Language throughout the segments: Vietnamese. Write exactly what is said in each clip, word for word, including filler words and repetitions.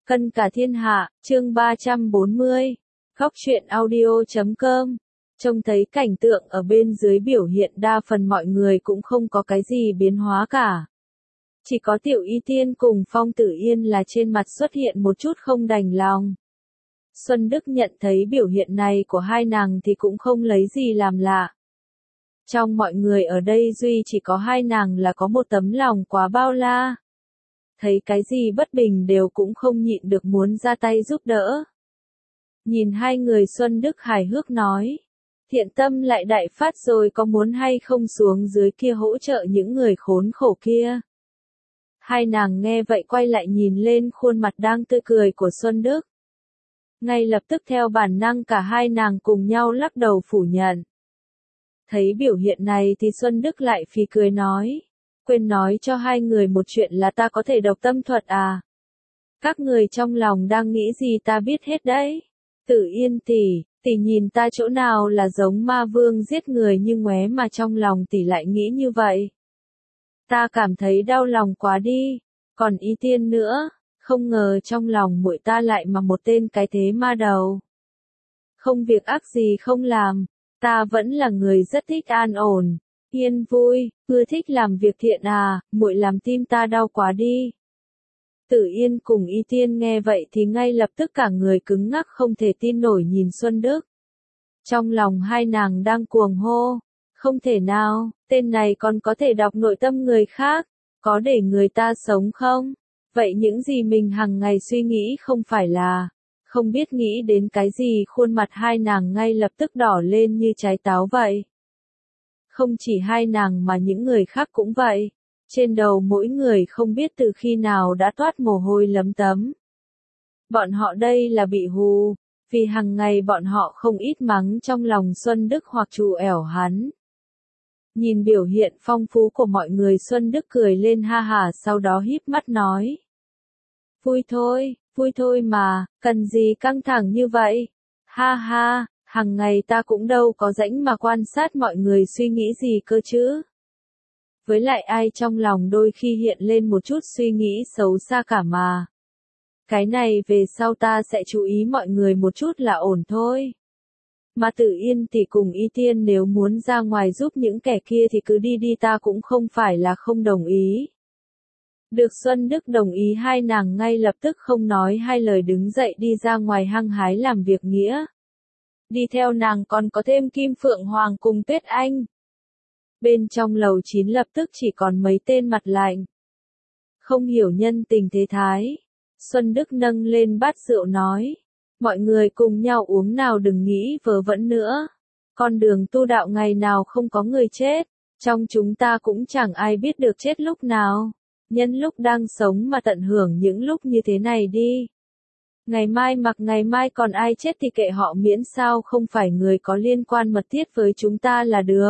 Cân cả thiên hạ, chương ba trăm bốn mươi. Góc truyện audio chấm com. Trông thấy cảnh tượng ở bên dưới biểu hiện đa phần mọi người cũng không có cái gì biến hóa cả. Chỉ có Tiểu Y Tiên cùng Phong Tử Yên là trên mặt xuất hiện một chút không đành lòng. Xuân Đức nhận thấy biểu hiện này của hai nàng thì cũng không lấy gì làm lạ. Trong mọi người ở đây duy chỉ có hai nàng là có một tấm lòng quá bao la. Thấy cái gì bất bình đều cũng không nhịn được muốn ra tay giúp đỡ. Nhìn hai người Xuân Đức hài hước nói. Thiện tâm lại đại phát rồi, có muốn hay không xuống dưới kia hỗ trợ những người khốn khổ kia. Hai nàng nghe vậy quay lại nhìn lên khuôn mặt đang tươi cười của Xuân Đức. Ngay lập tức theo bản năng cả hai nàng cùng nhau lắc đầu phủ nhận. Thấy biểu hiện này thì Xuân Đức lại phì cười nói. Quên nói cho hai người một chuyện là ta có thể độc tâm thuật à. Các người trong lòng đang nghĩ gì ta biết hết đấy. Tử Yên tỷ, tỷ nhìn ta chỗ nào là giống ma vương giết người như ngoé mà trong lòng tỷ lại nghĩ như vậy. Ta cảm thấy đau lòng quá đi. Còn Y Tiên nữa, không ngờ trong lòng muội ta lại mà một tên cái thế ma đầu. Không việc ác gì không làm, ta vẫn là người rất thích an ổn, yên vui, ưa thích làm việc thiện à, muội làm tim ta đau quá đi. Tử Yên cùng Y Tiên nghe vậy thì ngay lập tức cả người cứng ngắc không thể tin nổi nhìn Xuân Đức. Trong lòng hai nàng đang cuồng hô, không thể nào, tên này còn có thể đọc nội tâm người khác, có để người ta sống không? Vậy những gì mình hằng ngày suy nghĩ không phải là, không biết nghĩ đến cái gì, khuôn mặt hai nàng ngay lập tức đỏ lên như trái táo vậy. Không chỉ hai nàng mà những người khác cũng vậy. Trên đầu mỗi người không biết từ khi nào đã toát mồ hôi lấm tấm. Bọn họ đây là bị hù, vì hằng ngày bọn họ không ít mắng trong lòng Xuân Đức hoặc trù ẻo hắn. Nhìn biểu hiện phong phú của mọi người, Xuân Đức cười lên ha hả, sau đó híp mắt nói. Vui thôi, vui thôi mà, cần gì căng thẳng như vậy? Ha ha, hằng ngày ta cũng đâu có rảnh mà quan sát mọi người suy nghĩ gì cơ chứ. Với lại ai trong lòng đôi khi hiện lên một chút suy nghĩ xấu xa cả mà. Cái này về sau ta sẽ chú ý mọi người một chút là ổn thôi. Mà Tử Yên tỷ cùng Y Tiên nếu muốn ra ngoài giúp những kẻ kia thì cứ đi đi, ta cũng không phải là không đồng ý. Được Xuân Đức đồng ý, hai nàng ngay lập tức không nói hai lời đứng dậy đi ra ngoài hăng hái làm việc nghĩa. Đi theo nàng còn có thêm Kim Phượng Hoàng cùng Tuyết Anh. Bên trong lầu chín lập tức chỉ còn mấy tên mặt lạnh. Không hiểu nhân tình thế thái. Xuân Đức nâng lên bát rượu nói. Mọi người cùng nhau uống nào, đừng nghĩ vớ vẩn nữa. Con đường tu đạo ngày nào không có người chết. Trong chúng ta cũng chẳng ai biết được chết lúc nào. Nhân lúc đang sống mà tận hưởng những lúc như thế này đi. Ngày mai mặc ngày mai còn ai chết thì kệ họ, miễn sao không phải người có liên quan mật thiết với chúng ta là được.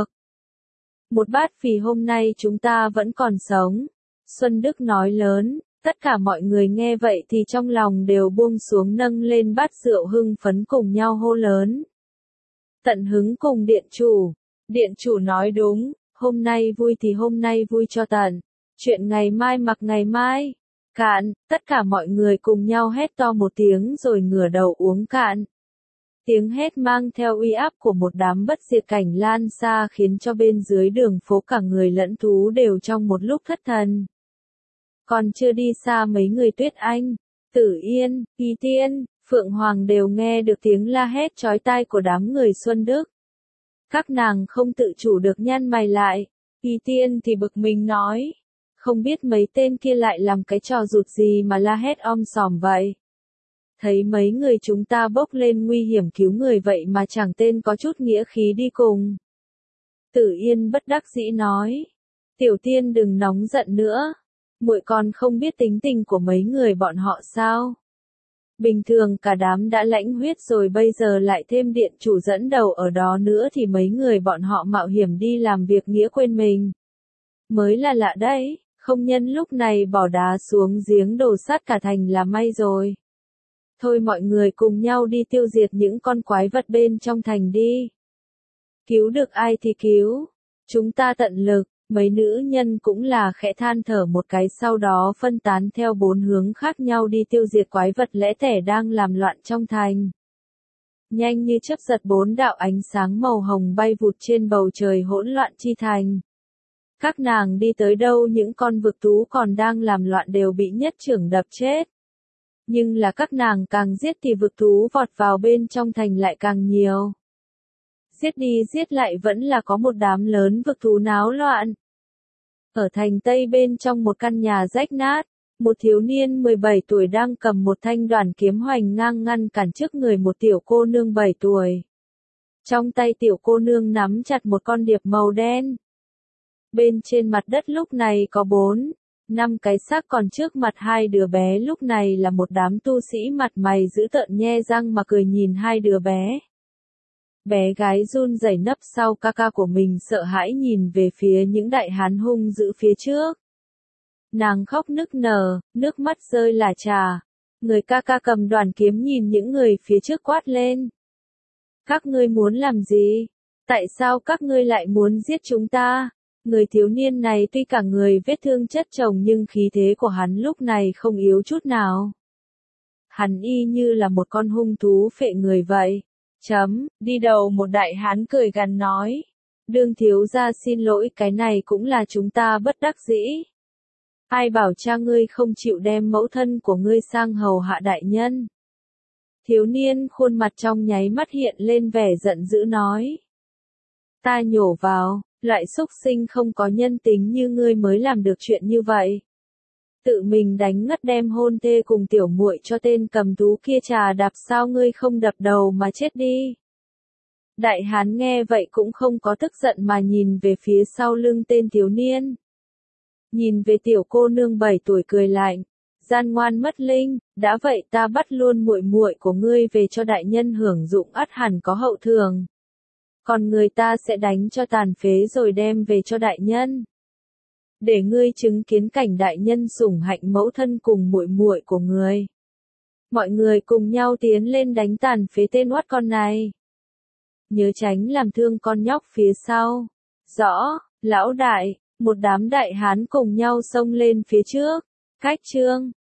Một bát vì hôm nay chúng ta vẫn còn sống. Xuân Đức nói lớn, tất cả mọi người nghe vậy thì trong lòng đều buông xuống, nâng lên bát rượu hưng phấn cùng nhau hô lớn. Tận hứng cùng điện chủ. Điện chủ nói đúng, hôm nay vui thì hôm nay vui cho tận. Chuyện ngày mai mặc ngày mai. Cạn, tất cả mọi người cùng nhau hét to một tiếng rồi ngửa đầu uống cạn. Tiếng hét mang theo uy áp của một đám bất diệt cảnh lan xa khiến cho bên dưới đường phố cả người lẫn thú đều trong một lúc thất thần. Còn chưa đi xa mấy người Tuyết Anh, Tử Yên, Y Tiên, Phượng Hoàng đều nghe được tiếng la hét chói tai của đám người Xuân Đức. Các nàng không tự chủ được nhăn mày lại. Y Tiên thì bực mình nói. Không biết mấy tên kia lại làm cái trò rụt gì mà la hét om sòm vậy. Thấy mấy người chúng ta bốc lên nguy hiểm cứu người vậy mà chẳng tên có chút nghĩa khí đi cùng. Tử Yên bất đắc dĩ nói. Tiểu Tiên đừng nóng giận nữa. Muội còn không biết tính tình của mấy người bọn họ sao. Bình thường cả đám đã lãnh huyết rồi, bây giờ lại thêm điện chủ dẫn đầu ở đó nữa thì mấy người bọn họ mạo hiểm đi làm việc nghĩa quên mình. Mới là lạ đấy, không nhân lúc này bỏ đá xuống giếng đổ sát cả thành là may rồi. Thôi mọi người cùng nhau đi tiêu diệt những con quái vật bên trong thành đi. Cứu được ai thì cứu. Chúng ta tận lực, Mấy nữ nhân cũng là khẽ than thở một cái sau đó phân tán theo bốn hướng khác nhau đi tiêu diệt quái vật lẻ tẻ đang làm loạn trong thành. Nhanh như chớp giật bốn đạo ánh sáng màu hồng bay vụt trên bầu trời hỗn loạn chi thành. Các nàng đi tới đâu những con vực thú còn đang làm loạn đều bị nhất chưởng đập chết. Nhưng là các nàng càng giết thì vực thú vọt vào bên trong thành lại càng nhiều. Giết đi giết lại vẫn là có một đám lớn vực thú náo loạn. Ở thành Tây bên trong một căn nhà rách nát, một thiếu niên mười bảy tuổi đang cầm một thanh đoàn kiếm hoành ngang ngăn cản trước người một tiểu cô nương bảy tuổi. Trong tay tiểu cô nương nắm chặt một con điệp màu đen. Bên trên mặt đất lúc này có bốn, năm cái xác còn trước mặt hai đứa bé lúc này là một đám tu sĩ mặt mày dữ tợn nhe răng mà cười nhìn hai đứa bé. Bé gái run rẩy nấp sau ca ca của mình sợ hãi nhìn về phía những đại hán hung dữ phía trước. Nàng khóc nức nở, nước mắt rơi lả trà. Người ca ca cầm đoàn kiếm nhìn những người phía trước quát lên. Các ngươi muốn làm gì? Tại sao các ngươi lại muốn giết chúng ta? Người thiếu niên này tuy cả người vết thương chất chồng nhưng khí thế của hắn lúc này không yếu chút nào. Hắn y như là một con hung thú phệ người vậy. Chấm, đi đầu một đại hán cười gằn nói. Đương thiếu gia xin lỗi, cái này cũng là chúng ta bất đắc dĩ. Ai bảo cha ngươi không chịu đem mẫu thân của ngươi sang hầu hạ đại nhân. Thiếu niên khuôn mặt trong nháy mắt hiện lên vẻ giận dữ nói. Ta nhổ vào, loại xúc sinh không có nhân tính như ngươi mới làm được chuyện như vậy. Tự mình đánh ngất đem hôn thê cùng tiểu muội cho tên cầm thú kia trà đạp, sao ngươi không đập đầu mà chết đi. Đại hán nghe vậy cũng không có tức giận mà nhìn về phía sau lưng tên thiếu niên. Nhìn về tiểu cô nương bảy tuổi cười lạnh, gian ngoan mất linh, đã vậy ta bắt luôn muội muội của ngươi về cho đại nhân hưởng dụng, ắt hẳn có hậu thường. Còn người ta sẽ đánh cho tàn phế rồi đem về cho đại nhân. Để ngươi chứng kiến cảnh đại nhân sủng hạnh mẫu thân cùng muội muội của người. Mọi người cùng nhau tiến lên đánh tàn phế tên oát con này. Nhớ tránh làm thương con nhóc phía sau. Rõ, lão đại, một đám đại hán cùng nhau xông lên phía trước. Cách chương